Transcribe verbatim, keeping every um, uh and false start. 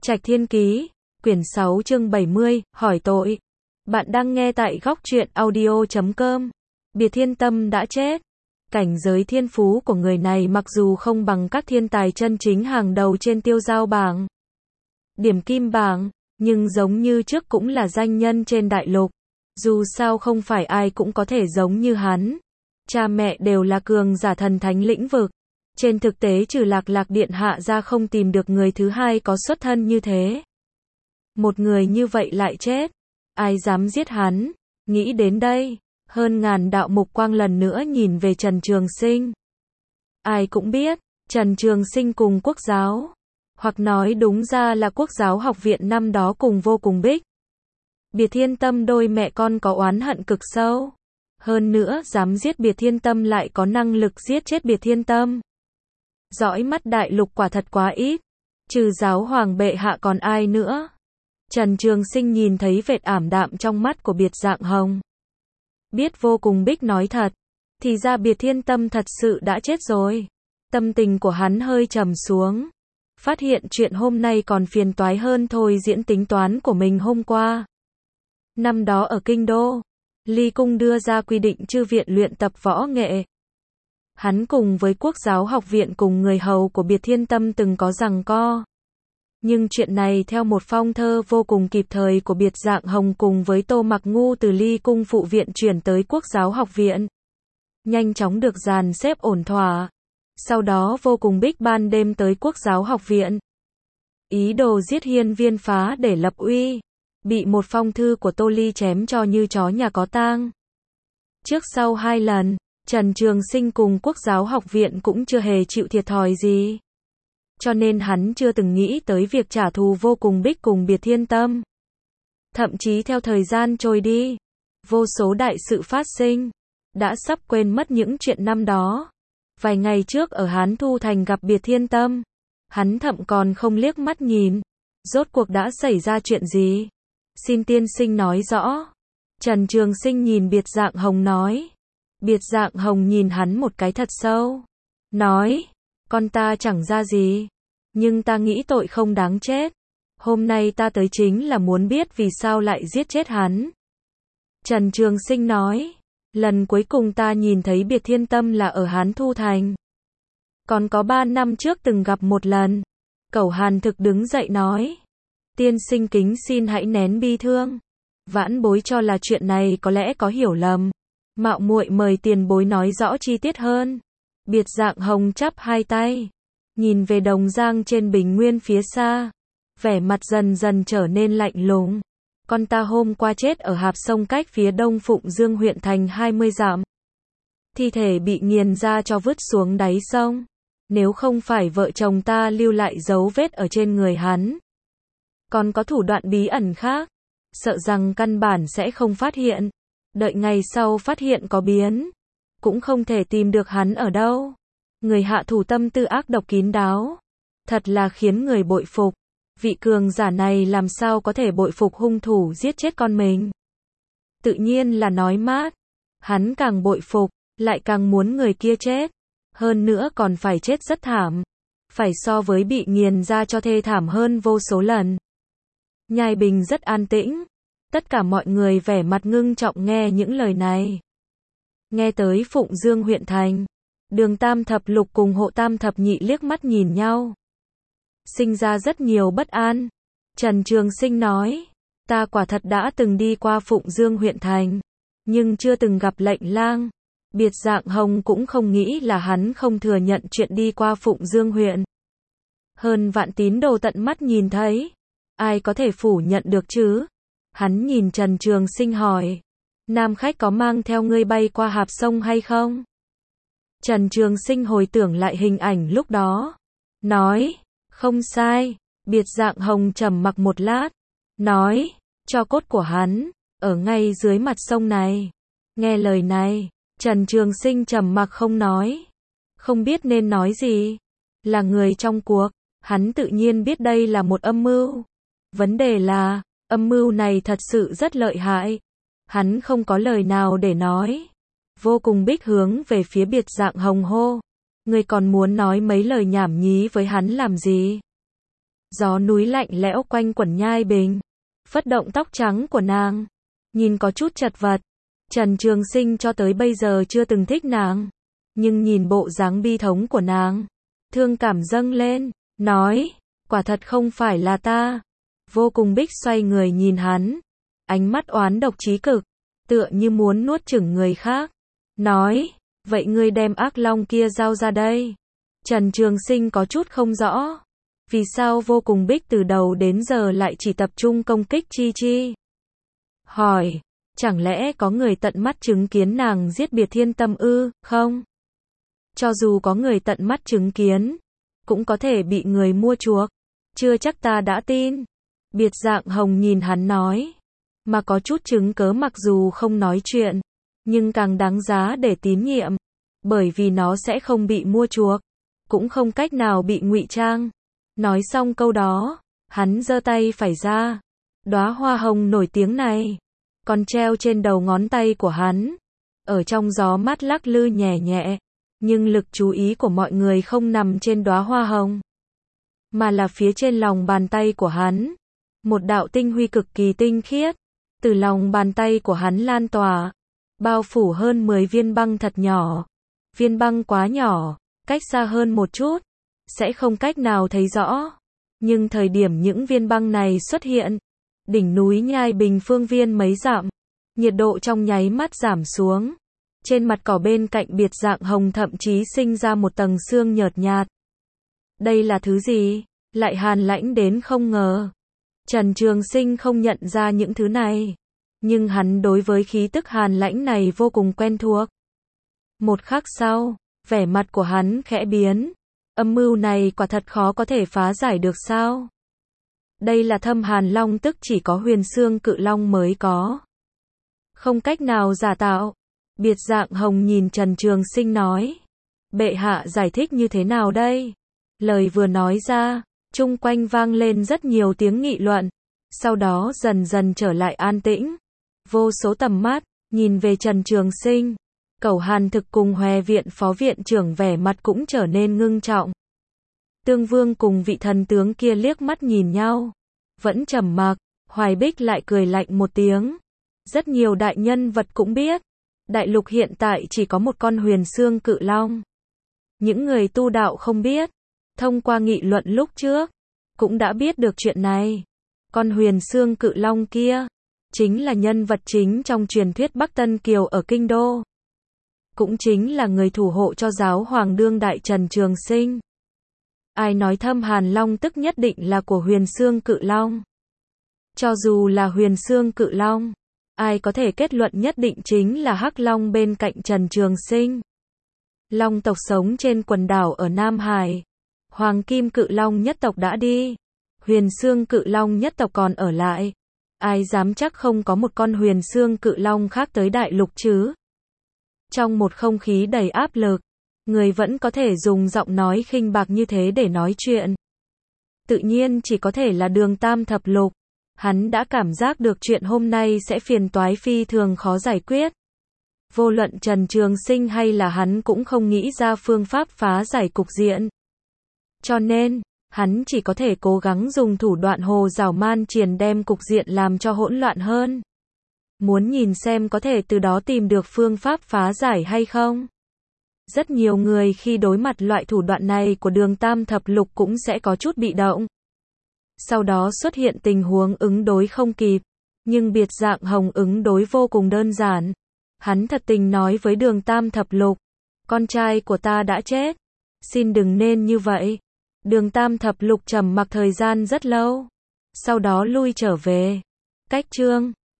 Trạch Thiên Ký, quyển sáu chương bảy mươi, hỏi tội. Bạn đang nghe tại góc truyện audio chấm com. Biệt Thiên Tâm đã chết. Cảnh giới thiên phú của người này mặc dù không bằng các thiên tài chân chính hàng đầu trên tiêu giao bảng, điểm kim bảng, nhưng giống như trước cũng là danh nhân trên đại lục. Dù sao không phải ai cũng có thể giống như hắn. Cha mẹ đều là cường giả thần thánh lĩnh vực. Trên thực tế trừ Lạc Lạc Điện Hạ ra không tìm được người thứ hai có xuất thân như thế. Một người như vậy lại chết. Ai dám giết hắn? Nghĩ đến đây, hơn ngàn đạo mục quang lần nữa nhìn về Trần Trường Sinh. Ai cũng biết, Trần Trường Sinh cùng Quốc giáo, hoặc nói đúng ra là Quốc giáo học viện năm đó cùng Vô Cùng Bích, Biệt Thiên Tâm đôi mẹ con có oán hận cực sâu. Hơn nữa dám giết Biệt Thiên Tâm lại có năng lực giết chết Biệt Thiên Tâm. Dõi mắt đại lục quả thật quá ít. Trừ giáo hoàng bệ hạ còn ai nữa? Trần Trường Sinh nhìn thấy vệt ảm đạm trong mắt của Biệt Dạng Hồng. Biết Vô Cùng Bích nói thật. Thì ra Biệt Thiên Tâm thật sự đã chết rồi. Tâm tình của hắn hơi trầm xuống. Phát hiện chuyện hôm nay còn phiền toái hơn thôi diễn tính toán của mình hôm qua. Năm đó ở Kinh Đô, Ly Cung đưa ra quy định chư viện luyện tập võ nghệ. Hắn cùng với Quốc giáo học viện cùng người hầu của Biệt Thiên Tâm từng có giằng co. Nhưng chuyện này theo một phong thơ vô cùng kịp thời của Biệt Dạng Hồng cùng với Tô Mặc Ngu từ Ly Cung phụ viện chuyển tới Quốc giáo học viện. Nhanh chóng được dàn xếp ổn thỏa. Sau đó Vô Cùng Bích ban đêm tới Quốc giáo học viện. Ý đồ giết Hiên Viên Phá để lập uy. Bị một phong thư của Tô Ly chém cho như chó nhà có tang. Trước sau hai lần, Trần Trường Sinh cùng Quốc giáo học viện cũng chưa hề chịu thiệt thòi gì. Cho nên hắn chưa từng nghĩ tới việc trả thù Vô Cùng Bích cùng Biệt Thiên Tâm. Thậm chí theo thời gian trôi đi, vô số đại sự phát sinh, đã sắp quên mất những chuyện năm đó. Vài ngày trước ở Hán Thu Thành gặp Biệt Thiên Tâm, hắn thậm còn không liếc mắt nhìn. Rốt cuộc đã xảy ra chuyện gì? Xin tiên sinh nói rõ. Trần Trường Sinh nhìn Biệt Dạng Hồng nói. Biệt Dạng Hồng nhìn hắn một cái thật sâu. Nói, con ta chẳng ra gì. Nhưng ta nghĩ tội không đáng chết. Hôm nay ta tới chính là muốn biết vì sao lại giết chết hắn. Trần Trường Sinh nói. Lần cuối cùng ta nhìn thấy Biệt Thiên Tâm là ở Hán Thu Thành. Còn có ba năm trước từng gặp một lần. Cẩu Hàn Thực đứng dậy nói. Tiên sinh kính xin hãy nén bi thương. Vãn bối cho là chuyện này có lẽ có hiểu lầm. Mạo muội mời tiền bối nói rõ chi tiết hơn. Biệt Dạng Hồng chắp hai tay, nhìn về đồng giang trên bình nguyên phía xa. Vẻ mặt dần dần trở nên lạnh lùng. Con ta hôm qua chết ở hạp sông cách phía đông Phụng Dương huyện thành hai mươi dặm. Thi thể bị nghiền ra cho vứt xuống đáy sông. Nếu không phải vợ chồng ta lưu lại dấu vết ở trên người hắn, còn có thủ đoạn bí ẩn khác, sợ rằng căn bản sẽ không phát hiện. Đợi ngày sau phát hiện có biến, cũng không thể tìm được hắn ở đâu. Người hạ thủ tâm tư ác độc kín đáo, thật là khiến người bội phục. Vị cường giả này làm sao có thể bội phục hung thủ giết chết con mình? Tự nhiên là nói mát. Hắn càng bội phục, lại càng muốn người kia chết. Hơn nữa còn phải chết rất thảm. Phải so với bị nghiền ra cho thê thảm hơn vô số lần. Nhai Bình rất an tĩnh. Tất cả mọi người vẻ mặt ngưng trọng nghe những lời này. Nghe tới Phụng Dương huyện thành, Đường Tam Thập Lục cùng Hộ Tam Thập Nhị liếc mắt nhìn nhau, sinh ra rất nhiều bất an. Trần Trường Sinh nói, ta quả thật đã từng đi qua Phụng Dương huyện thành, nhưng chưa từng gặp lệnh lang. Biệt Dạng Hồng cũng không nghĩ là hắn không thừa nhận chuyện đi qua Phụng Dương huyện. Hơn vạn tín đồ tận mắt nhìn thấy, ai có thể phủ nhận được chứ? Hắn nhìn Trần Trường Sinh hỏi, nam khách có mang theo ngươi bay qua hạp sông hay không? Trần Trường Sinh hồi tưởng lại hình ảnh lúc đó, nói, không sai. Biệt Dạng Hồng trầm mặc một lát, nói, tro cốt của hắn ở ngay dưới mặt sông này. Nghe lời này, Trần Trường Sinh trầm mặc không nói, không biết nên nói gì. Là người trong cuộc, hắn tự nhiên biết đây là một âm mưu. Vấn đề là, âm mưu này thật sự rất lợi hại. Hắn không có lời nào để nói. Vô Cùng Bích hướng về phía Biệt Dạng Hồng hô, ngươi còn muốn nói mấy lời nhảm nhí với hắn làm gì? Gió núi lạnh lẽo quanh quẩn Nhai Bình, phất động tóc trắng của nàng, nhìn có chút chật vật. Trần Trường Sinh cho tới bây giờ chưa từng thích nàng, nhưng nhìn bộ dáng bi thống của nàng, thương cảm dâng lên, nói, quả thật không phải là ta. Vô Cùng Bích xoay người nhìn hắn, ánh mắt oán độc chí cực, tựa như muốn nuốt chửng người khác, nói, vậy ngươi đem ác long kia giao ra đây. Trần Trường Sinh có chút không rõ, vì sao Vô Cùng Bích từ đầu đến giờ lại chỉ tập trung công kích Chi Chi. Hỏi, chẳng lẽ có người tận mắt chứng kiến nàng giết Biệt Thiên Tâm ư? Không. Cho dù có người tận mắt chứng kiến, cũng có thể bị người mua chuộc, chưa chắc ta đã tin. Biệt Dạng Hồng nhìn hắn nói, mà có chút chứng cớ mặc dù không nói chuyện, nhưng càng đáng giá để tín nhiệm, bởi vì nó sẽ không bị mua chuộc, cũng không cách nào bị ngụy trang. Nói xong câu đó, hắn giơ tay phải ra, đóa hoa hồng nổi tiếng này còn treo trên đầu ngón tay của hắn, ở trong gió mát lắc lư nhẹ nhẹ, nhưng lực chú ý của mọi người không nằm trên đóa hoa hồng, mà là phía trên lòng bàn tay của hắn. Một đạo tinh huy cực kỳ tinh khiết, từ lòng bàn tay của hắn lan tỏa, bao phủ hơn mười viên băng thật nhỏ. Viên băng quá nhỏ, cách xa hơn một chút, sẽ không cách nào thấy rõ. Nhưng thời điểm những viên băng này xuất hiện, đỉnh núi Nhai Bình phương viên mấy dặm, nhiệt độ trong nháy mắt giảm xuống. Trên mặt cỏ bên cạnh Biệt Dạng Hồng thậm chí sinh ra một tầng sương nhợt nhạt. Đây là thứ gì? Lại hàn lãnh đến không ngờ. Trần Trường Sinh không nhận ra những thứ này, nhưng hắn đối với khí tức hàn lãnh này vô cùng quen thuộc. Một khắc sau, vẻ mặt của hắn khẽ biến. Âm mưu này quả thật khó có thể phá giải được sao? Đây là thâm hàn long tức chỉ có Huyền Xương Cự Long mới có, không cách nào giả tạo. Biệt Dạng Hồng nhìn Trần Trường Sinh nói, bệ hạ giải thích như thế nào đây? Lời vừa nói ra, chung quanh vang lên rất nhiều tiếng nghị luận, sau đó dần dần trở lại an tĩnh. Vô số tầm mắt nhìn về Trần Trường Sinh. Cẩu Hàn Thực cùng Hòe Viện phó viện trưởng vẻ mặt cũng trở nên ngưng trọng. Tương Vương cùng vị thần tướng kia liếc mắt nhìn nhau, vẫn trầm mặc. Hoài Bích lại cười lạnh một tiếng. Rất nhiều đại nhân vật cũng biết, đại lục hiện tại chỉ có một con Huyền Xương Cự Long. Những người tu đạo không biết, thông qua nghị luận lúc trước, cũng đã biết được chuyện này. Con Huyền Xương Cự Long kia, chính là nhân vật chính trong truyền thuyết Bắc Tân Kiều ở Kinh Đô. Cũng chính là người thủ hộ cho giáo hoàng đương đại Trần Trường Sinh. Ai nói thâm hàn long tức nhất định là của Huyền Xương Cự Long? Cho dù là Huyền Xương Cự Long, ai có thể kết luận nhất định chính là Hắc Long bên cạnh Trần Trường Sinh. Long tộc sống trên quần đảo ở Nam Hải. Hoàng Kim Cự Long nhất tộc đã đi, Huyền Xương Cự Long nhất tộc còn ở lại. Ai dám chắc không có một con Huyền Xương Cự Long khác tới đại lục chứ? Trong một không khí đầy áp lực, người vẫn có thể dùng giọng nói khinh bạc như thế để nói chuyện. Tự nhiên chỉ có thể là Đường Tam Thập Lục. Hắn đã cảm giác được chuyện hôm nay sẽ phiền toái phi thường khó giải quyết. Vô luận Trần Trường Sinh hay là hắn cũng không nghĩ ra phương pháp phá giải cục diện. Cho nên, hắn chỉ có thể cố gắng dùng thủ đoạn hồ giảo man triền đem cục diện làm cho hỗn loạn hơn. Muốn nhìn xem có thể từ đó tìm được phương pháp phá giải hay không. Rất nhiều người khi đối mặt loại thủ đoạn này của Đường Tam Thập Lục cũng sẽ có chút bị động. Sau đó xuất hiện tình huống ứng đối không kịp. Nhưng Biệt Dạng Hồng ứng đối vô cùng đơn giản. Hắn thật tình nói với Đường Tam Thập Lục, con trai của ta đã chết, xin đừng nên như vậy. Đường Tam Thập Lục trầm mặc thời gian rất lâu, sau đó lui trở về. Cách chương